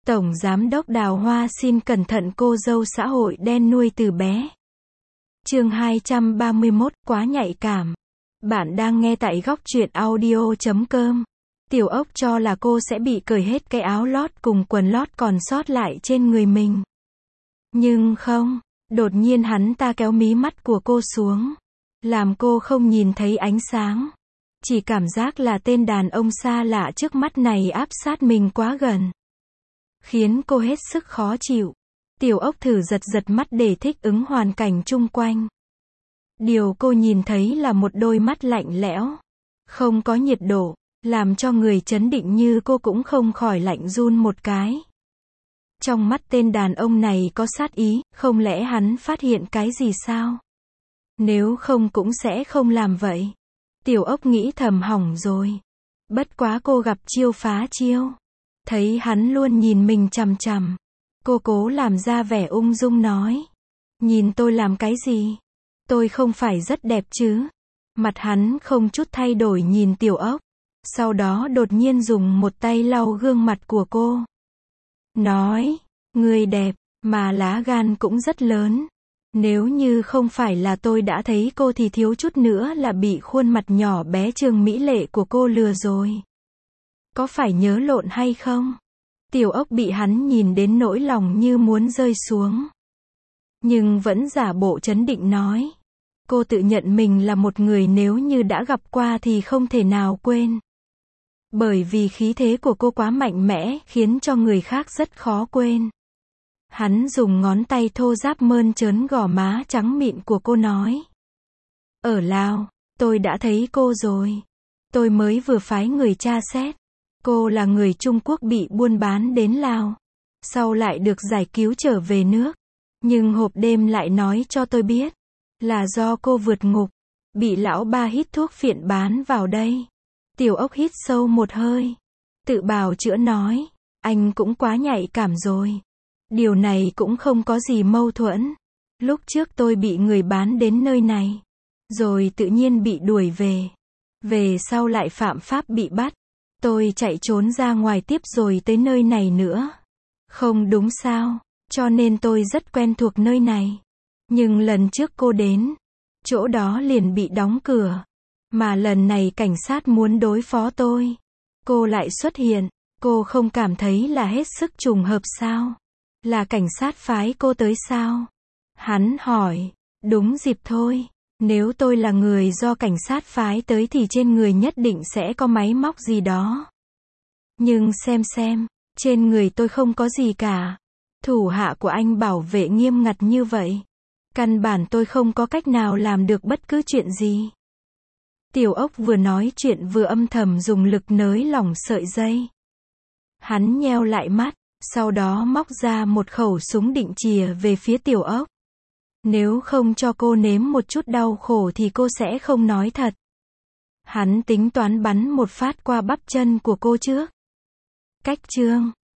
Tổng Giám đốc Đào Hoa xin cẩn thận cô dâu xã hội đen nuôi từ bé. Chương 231, quá nhạy cảm. Bạn đang nghe tại góc truyện audio.com. Tiểu Ốc cho là cô sẽ bị cởi hết cái áo lót cùng quần lót còn sót lại trên người mình. Nhưng không, đột nhiên hắn ta kéo mí mắt của cô xuống, làm cô không nhìn thấy ánh sáng. Chỉ cảm giác là tên đàn ông xa lạ trước mắt này áp sát mình quá gần, khiến cô hết sức khó chịu. Tiểu Ốc thử giật mắt để thích ứng hoàn cảnh chung quanh. Điều cô nhìn thấy là một đôi mắt lạnh lẽo, không có nhiệt độ, làm cho người trấn định như cô cũng không khỏi lạnh run một cái. Trong mắt tên đàn ông này có sát ý, không lẽ hắn phát hiện cái gì sao? Nếu không cũng sẽ không làm vậy. Tiểu Ốc nghĩ thầm hỏng rồi. Bất quá cô gặp chiêu phá chiêu. Thấy hắn luôn nhìn mình chằm chằm, cô cố làm ra vẻ ung dung nói: nhìn tôi làm cái gì? Tôi không phải rất đẹp chứ? Mặt hắn không chút thay đổi nhìn Tiểu Ốc, sau đó đột nhiên dùng một tay lau gương mặt của cô. Nói: người đẹp, mà lá gan cũng rất lớn. Nếu như không phải là tôi đã thấy cô thì thiếu chút nữa là bị khuôn mặt nhỏ bé trương mỹ lệ của cô lừa rồi. Có phải nhớ lộn hay không? Tiểu Ốc bị hắn nhìn đến nỗi lòng như muốn rơi xuống, nhưng vẫn giả bộ trấn định nói. Cô tự nhận mình là một người nếu như đã gặp qua thì không thể nào quên. Bởi vì khí thế của cô quá mạnh mẽ, khiến cho người khác rất khó quên. Hắn dùng ngón tay thô ráp mơn trớn gò má trắng mịn của cô nói: ở Lào, tôi đã thấy cô rồi. Tôi mới vừa phái người tra xét. Cô là người Trung Quốc bị buôn bán đến Lào, sau lại được giải cứu trở về nước. Nhưng hộp đêm lại nói cho tôi biết là do cô vượt ngục, bị lão ba hít thuốc phiện bán vào đây. Tiểu Ốc hít sâu một hơi, tự bào chữa nói: anh cũng quá nhạy cảm rồi. Điều này cũng không có gì mâu thuẫn. Lúc trước tôi bị người bán đến nơi này, rồi tự nhiên bị đuổi về. Về sau lại phạm pháp bị bắt. Tôi chạy trốn ra ngoài tiếp rồi tới nơi này nữa. Không đúng sao? Cho nên tôi rất quen thuộc nơi này. Nhưng lần trước cô đến, chỗ đó liền bị đóng cửa. Mà lần này cảnh sát muốn đối phó tôi, cô lại xuất hiện. Cô không cảm thấy là hết sức trùng hợp sao? Là cảnh sát phái cô tới sao? Hắn hỏi. Đúng dịp thôi. Nếu tôi là người do cảnh sát phái tới thì trên người nhất định sẽ có máy móc gì đó. Nhưng xem, trên người tôi không có gì cả. Thủ hạ của anh bảo vệ nghiêm ngặt như vậy, căn bản tôi không có cách nào làm được bất cứ chuyện gì. Tiểu Ốc vừa nói chuyện vừa âm thầm dùng lực nới lỏng sợi dây. Hắn nheo lại mắt, sau đó móc ra một khẩu súng định chìa về phía Tiểu Ốc. Nếu không cho cô nếm một chút đau khổ thì cô sẽ không nói thật. Hắn tính toán bắn một phát qua bắp chân của cô trước. Cách chương